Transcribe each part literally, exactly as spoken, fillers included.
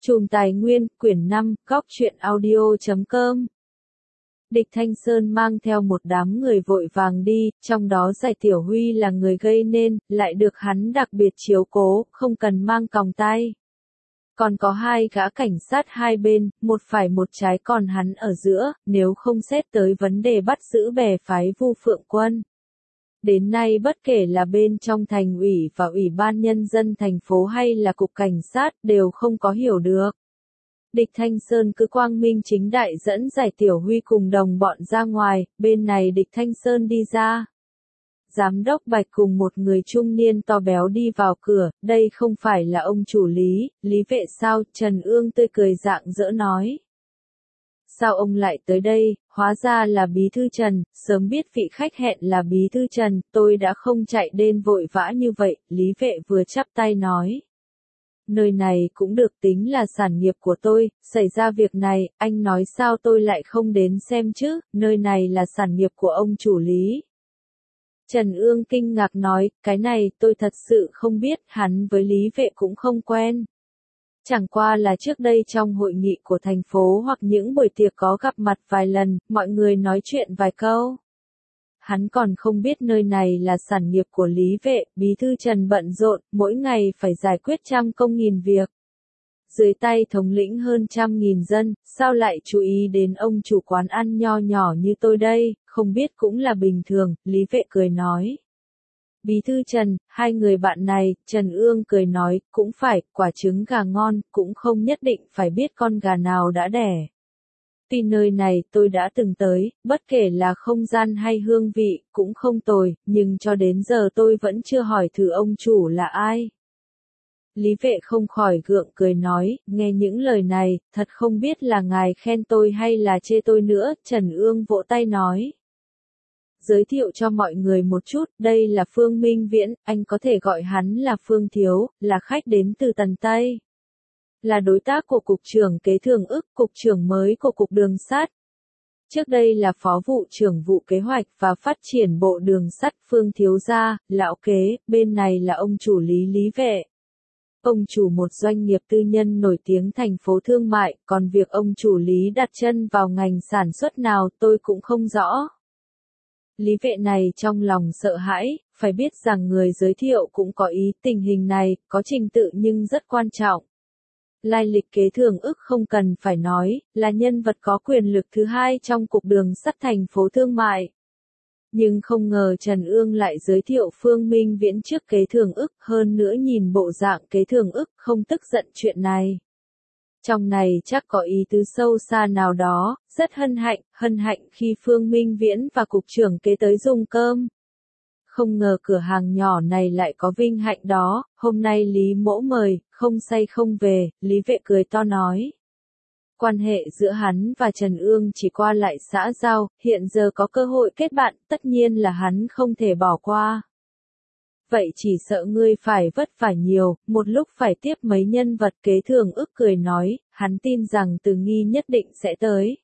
Chùm Tài Nguyên, quyển năm, góc truyện audio chấm com. Địch Thanh Sơn mang theo một đám người vội vàng đi, trong đó Giải Tiểu Huy là người gây nên, lại được hắn đặc biệt chiếu cố, không cần mang còng tay. Còn có hai gã cảnh sát hai bên, một phải một trái còn hắn ở giữa, nếu không xét tới vấn đề bắt giữ bè phái Vu Phượng Quân. Đến nay bất kể là bên trong thành ủy và ủy ban nhân dân thành phố hay là cục cảnh sát đều không có hiểu được. Địch Thanh Sơn cứ quang minh chính đại dẫn Giải Tiểu Huy cùng đồng bọn ra ngoài, bên này Địch Thanh Sơn đi ra. Giám đốc Bạch cùng một người trung niên to béo đi vào cửa, đây không phải là ông chủ Lý, Lý Vệ sao? Trần Ương tươi cười rạng rỡ nói. Sao ông lại tới đây, hóa ra là Bí Thư Trần, sớm biết vị khách hẹn là Bí Thư Trần, tôi đã không chạy đến vội vã như vậy, Lý Vệ vừa chắp tay nói. Nơi này cũng được tính là sản nghiệp của tôi, xảy ra việc này, anh nói sao tôi lại không đến xem chứ, nơi này là sản nghiệp của ông chủ Lý. Trần Ương kinh ngạc nói, cái này tôi thật sự không biết, hắn với Lý Vệ cũng không quen. Chẳng qua là trước đây trong hội nghị của thành phố hoặc những buổi tiệc có gặp mặt vài lần, mọi người nói chuyện vài câu. Hắn còn không biết nơi này là sản nghiệp của Lý Vệ, Bí Thư Trần bận rộn, mỗi ngày phải giải quyết trăm công nghìn việc. Dưới tay thống lĩnh hơn trăm nghìn dân, sao lại chú ý đến ông chủ quán ăn nho nhỏ như tôi đây, không biết cũng là bình thường, Lý Vệ cười nói. Bí Thư Trần, hai người bạn này, Trần Ương cười nói, cũng phải, quả trứng gà ngon, cũng không nhất định phải biết con gà nào đã đẻ. Tuy nơi này tôi đã từng tới, bất kể là không gian hay hương vị, cũng không tồi, nhưng cho đến giờ tôi vẫn chưa hỏi thử ông chủ là ai. Lý Vệ không khỏi gượng cười nói, nghe những lời này, thật không biết là ngài khen tôi hay là chê tôi nữa, Trần Ương vỗ tay nói. Giới thiệu cho mọi người một chút, đây là Phương Minh Viễn, anh có thể gọi hắn là Phương Thiếu, là khách đến từ Tần Tây. Là đối tác của Cục trưởng Kế Thường ức, Cục trưởng mới của Cục Đường sắt. Trước đây là Phó vụ trưởng vụ Kế hoạch và Phát triển Bộ Đường sắt Phương Thiếu gia, lão kế, bên này là ông chủ Lý Lý Vệ. Ông chủ một doanh nghiệp tư nhân nổi tiếng thành phố thương mại, còn việc ông chủ Lý đặt chân vào ngành sản xuất nào tôi cũng không rõ. Lý Vệ này trong lòng sợ hãi, phải biết rằng người giới thiệu cũng có ý tình hình này, có trình tự nhưng rất quan trọng. Lai lịch Kế Thường ức không cần phải nói, là nhân vật có quyền lực thứ hai trong Cục Đường sắt thành phố thương mại. Nhưng không ngờ Trần Ương lại giới thiệu Phương Minh Viễn trước Kế Thường ức, hơn nữa nhìn bộ dạng Kế Thường ức không tức giận chuyện này. Trong này chắc có ý tứ sâu xa nào đó, rất hân hạnh, hân hạnh khi Phương Minh Viễn và Cục trưởng Kế tới dùng cơm. Không ngờ cửa hàng nhỏ này lại có vinh hạnh đó, hôm nay Lý Mỗ mời, không say không về, Lý Vệ cười to nói. Quan hệ giữa hắn và Trần Ương chỉ qua lại xã giao, hiện giờ có cơ hội kết bạn, tất nhiên là hắn không thể bỏ qua. Vậy chỉ sợ ngươi phải vất vả nhiều, một lúc phải tiếp mấy nhân vật. Kế Thường ức cười nói, hắn tin rằng Từ Nghi nhất định sẽ tới.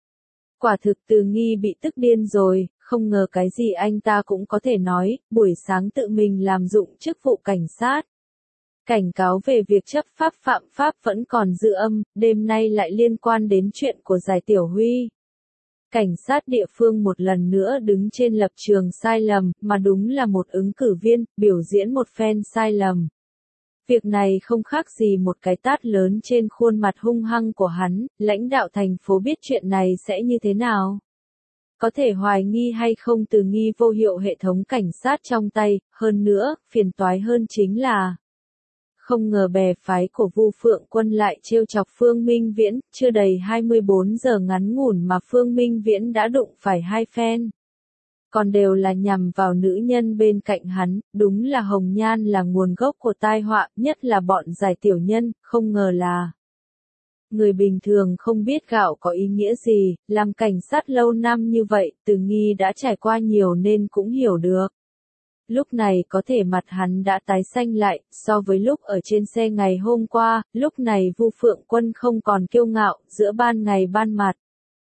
Quả thực Từ Nghi bị tức điên rồi, không ngờ cái gì anh ta cũng có thể nói, buổi sáng tự mình làm dụng chức vụ cảnh sát. Cảnh cáo về việc chấp pháp phạm pháp vẫn còn dư âm, đêm nay lại liên quan đến chuyện của Giải Tiểu Huy. Cảnh sát địa phương một lần nữa đứng trên lập trường sai lầm, mà đúng là một ứng cử viên, biểu diễn một phen sai lầm. Việc này không khác gì một cái tát lớn trên khuôn mặt hung hăng của hắn, lãnh đạo thành phố biết chuyện này sẽ như thế nào. Có thể hoài nghi hay không Từ Nghi vô hiệu hệ thống cảnh sát trong tay, hơn nữa, phiền toái hơn chính là không ngờ bè phái của Vu Phượng Quân lại trêu chọc Phương Minh Viễn, chưa đầy hai mươi bốn giờ ngắn ngủn mà Phương Minh Viễn đã đụng phải hai phen. Còn đều là nhằm vào nữ nhân bên cạnh hắn, đúng là hồng nhan là nguồn gốc của tai họa, nhất là bọn Giải tiểu nhân, không ngờ là người bình thường không biết gạo có ý nghĩa gì, làm cảnh sát lâu năm như vậy, Từ Nghi đã trải qua nhiều nên cũng hiểu được. Lúc này có thể mặt hắn đã tái xanh lại, so với lúc ở trên xe ngày hôm qua, lúc này Vu Phượng Quân không còn kiêu ngạo, giữa ban ngày ban mặt.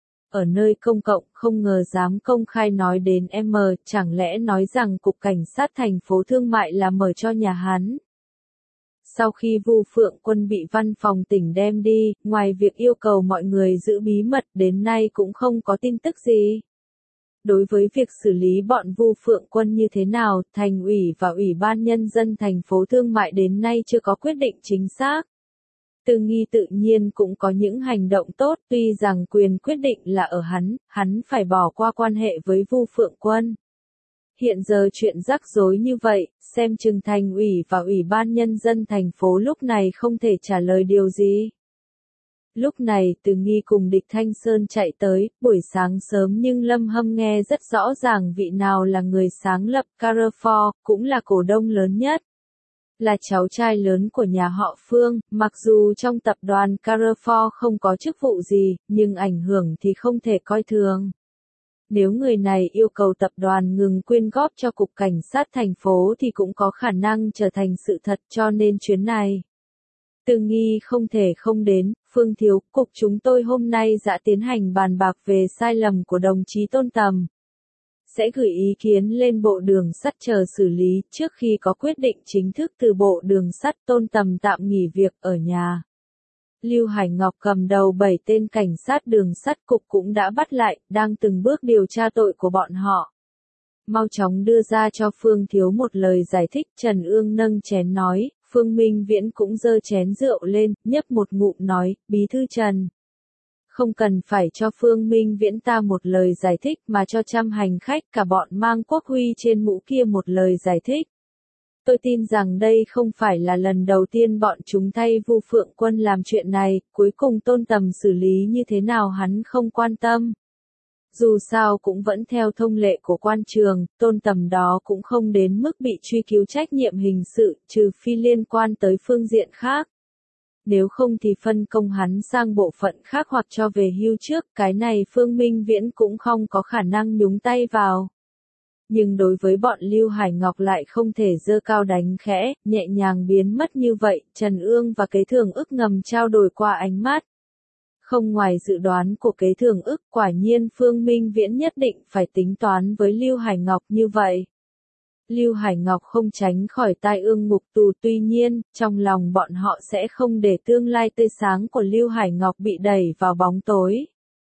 Ở nơi công cộng, không ngờ dám công khai nói đến em, chẳng lẽ nói rằng Cục Cảnh sát thành phố thương mại là mở cho nhà hắn. Sau khi Vu Phượng Quân bị văn phòng tỉnh đem đi, ngoài việc yêu cầu mọi người giữ bí mật đến nay cũng không có tin tức gì. Đối với việc xử lý bọn Vu Phượng Quân như thế nào, Thành ủy và Ủy ban Nhân dân thành phố Thương Mại đến nay chưa có quyết định chính xác. Từ Nghi tự nhiên cũng có những hành động tốt, tuy rằng quyền quyết định là ở hắn, hắn phải bỏ qua quan hệ với Vu Phượng Quân. Hiện giờ chuyện rắc rối như vậy, xem chừng Thành ủy và Ủy ban Nhân dân thành phố lúc này không thể trả lời điều gì. Lúc này Từ Nghi cùng Địch Thanh Sơn chạy tới, buổi sáng sớm nhưng Lâm Hâm nghe rất rõ ràng vị nào là người sáng lập Carrefour, cũng là cổ đông lớn nhất. Là cháu trai lớn của nhà họ Phương, mặc dù trong tập đoàn Carrefour không có chức vụ gì, nhưng ảnh hưởng thì không thể coi thường. Nếu người này yêu cầu tập đoàn ngừng quyên góp cho Cục Cảnh sát thành phố thì cũng có khả năng trở thành sự thật, cho nên chuyến này Từ Nghi không thể không đến. Phương thiếu, cục chúng tôi hôm nay đã tiến hành bàn bạc về sai lầm của đồng chí Tôn Tầm. Sẽ gửi ý kiến lên Bộ Đường sắt chờ xử lý, trước khi có quyết định chính thức từ Bộ Đường sắt. Tôn Tầm tạm nghỉ việc ở nhà. Lưu Hải Ngọc cầm đầu bảy tên cảnh sát đường sắt, cục cũng đã bắt lại, đang từng bước điều tra tội của bọn họ. Mau chóng đưa ra cho Phương thiếu một lời giải thích. Trần Ương nâng chén nói. Phương Minh Viễn cũng giơ chén rượu lên, nhấp một ngụm nói, Bí thư Trần. Không cần phải cho Phương Minh Viễn ta một lời giải thích mà cho trăm hành khách cả bọn mang quốc huy trên mũ kia một lời giải thích. Tôi tin rằng đây không phải là lần đầu tiên bọn chúng thay Vu Phượng Quân làm chuyện này, cuối cùng Tôn Tầm xử lý như thế nào hắn không quan tâm. Dù sao cũng vẫn theo thông lệ của quan trường, Tôn Tầm đó cũng không đến mức bị truy cứu trách nhiệm hình sự, trừ phi liên quan tới phương diện khác. Nếu không thì phân công hắn sang bộ phận khác hoặc cho về hưu trước, cái này Phương Minh Viễn cũng không có khả năng nhúng tay vào. Nhưng đối với bọn Lưu Hải Ngọc lại không thể giơ cao đánh khẽ, nhẹ nhàng biến mất như vậy. Trần Ương và Kế Thường Ức ngầm trao đổi qua ánh mắt. Không ngoài dự đoán của Kế Thường Ức, quả nhiên Phương Minh Viễn nhất định phải tính toán với Lưu Hải Ngọc như vậy. Lưu Hải Ngọc không tránh khỏi tai ương ngục tù, tuy nhiên, trong lòng bọn họ sẽ không để tương lai tươi sáng của Lưu Hải Ngọc bị đẩy vào bóng tối.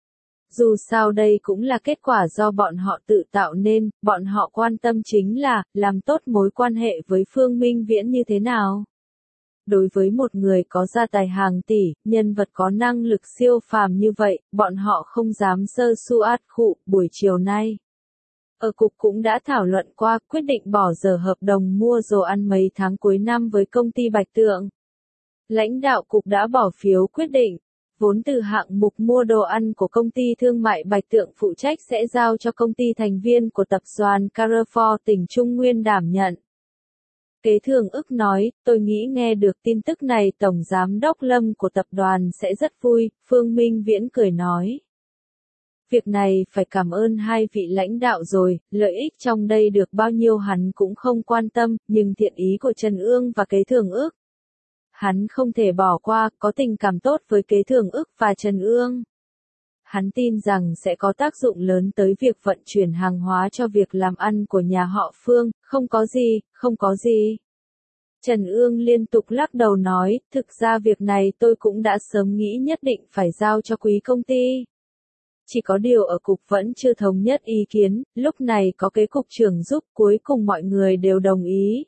Dù sao đây cũng là kết quả do bọn họ tự tạo nên, bọn họ quan tâm chính là, làm tốt mối quan hệ với Phương Minh Viễn như thế nào. Đối với một người có gia tài hàng tỷ, nhân vật có năng lực siêu phàm như vậy, bọn họ không dám sơ su át khụ. Buổi chiều nay, ở cục cũng đã thảo luận qua quyết định bỏ dở hợp đồng mua đồ ăn mấy tháng cuối năm với công ty Bạch Tượng. Lãnh đạo cục đã bỏ phiếu quyết định, vốn từ hạng mục mua đồ ăn của công ty thương mại Bạch Tượng phụ trách sẽ giao cho công ty thành viên của tập đoàn Carrefour tỉnh Trung Nguyên đảm nhận. Kế Thường Ức nói, tôi nghĩ nghe được tin tức này Tổng Giám đốc Lâm của tập đoàn sẽ rất vui. Phương Minh Viễn cười nói. Việc này phải cảm ơn hai vị lãnh đạo rồi, lợi ích trong đây được bao nhiêu hắn cũng không quan tâm, nhưng thiện ý của Trần Ương và Kế Thường Ức, hắn không thể bỏ qua, có tình cảm tốt với Kế Thường Ức và Trần Ương. Hắn tin rằng sẽ có tác dụng lớn tới việc vận chuyển hàng hóa cho việc làm ăn của nhà họ Phương. Không có gì, không có gì. Trần Ương liên tục lắc đầu nói, thực ra việc này tôi cũng đã sớm nghĩ nhất định phải giao cho quý công ty. Chỉ có điều ở cục vẫn chưa thống nhất ý kiến, lúc này có Kế cục trưởng giúp, cuối cùng mọi người đều đồng ý.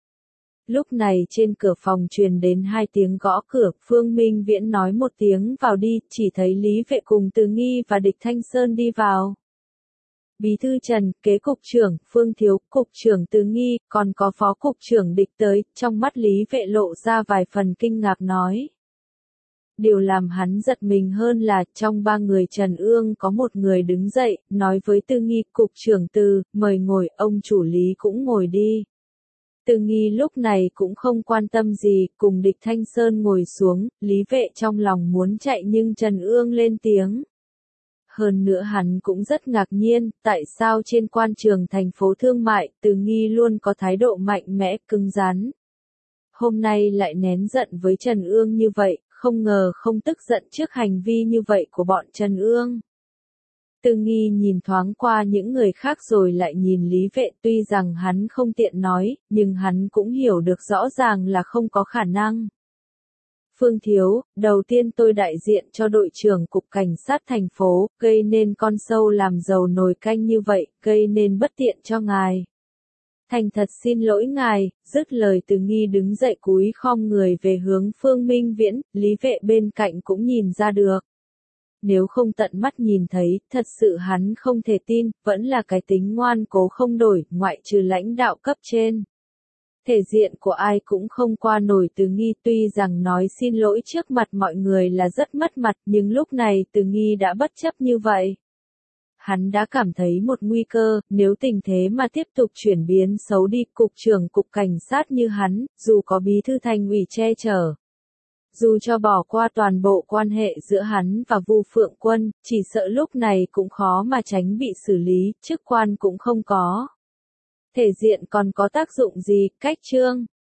Lúc này trên cửa phòng truyền đến hai tiếng gõ cửa, Phương Minh Viễn nói một tiếng vào đi, chỉ thấy Lý Vệ cùng Từ Nghi và Địch Thanh Sơn đi vào. Bí thư Trần, Kế cục trưởng, Phương thiếu, cục trưởng Từ Nghi, còn có phó cục trưởng Địch tới, trong mắt Lý Vệ lộ ra vài phần kinh ngạc nói. Điều làm hắn giật mình hơn là, trong ba người Trần Ương có một người đứng dậy, nói với Từ Nghi, cục trưởng Từ, mời ngồi, ông chủ Lý cũng ngồi đi. Từ Nghi lúc này cũng không quan tâm gì, cùng Địch Thanh Sơn ngồi xuống, Lý Vệ trong lòng muốn chạy nhưng Trần Ương lên tiếng. Hơn nữa hắn cũng rất ngạc nhiên, tại sao trên quan trường thành phố thương mại, Từ Nghi luôn có thái độ mạnh mẽ, cứng rắn. Hôm nay lại nén giận với Trần Ương như vậy, không ngờ không tức giận trước hành vi như vậy của bọn Trần Ương. Từ Nghi nhìn thoáng qua những người khác rồi lại nhìn Lý Vệ, tuy rằng hắn không tiện nói, nhưng hắn cũng hiểu được rõ ràng là không có khả năng. Phương Thiếu, đầu tiên tôi đại diện cho đội trưởng cục cảnh sát thành phố, gây nên con sâu làm dầu nồi canh như vậy, gây nên bất tiện cho ngài. Thành thật xin lỗi ngài, dứt lời Từ Nghi đứng dậy cúi khom người về hướng Phương Minh Viễn, Lý Vệ bên cạnh cũng nhìn ra được. Nếu không tận mắt nhìn thấy, thật sự hắn không thể tin, vẫn là cái tính ngoan cố không đổi, ngoại trừ lãnh đạo cấp trên. Thể diện của ai cũng không qua nổi Từ Nghi, tuy rằng nói xin lỗi trước mặt mọi người là rất mất mặt, nhưng lúc này Từ Nghi đã bất chấp như vậy. Hắn đã cảm thấy một nguy cơ, nếu tình thế mà tiếp tục chuyển biến xấu đi, cục trưởng cục cảnh sát như hắn, dù có bí thư thành ủy che chở, dù cho bỏ qua toàn bộ quan hệ giữa hắn và Vu Phượng Quân, chỉ sợ lúc này cũng khó mà tránh bị xử lý, chức quan cũng không có. Thể diện còn có tác dụng gì, cách trương.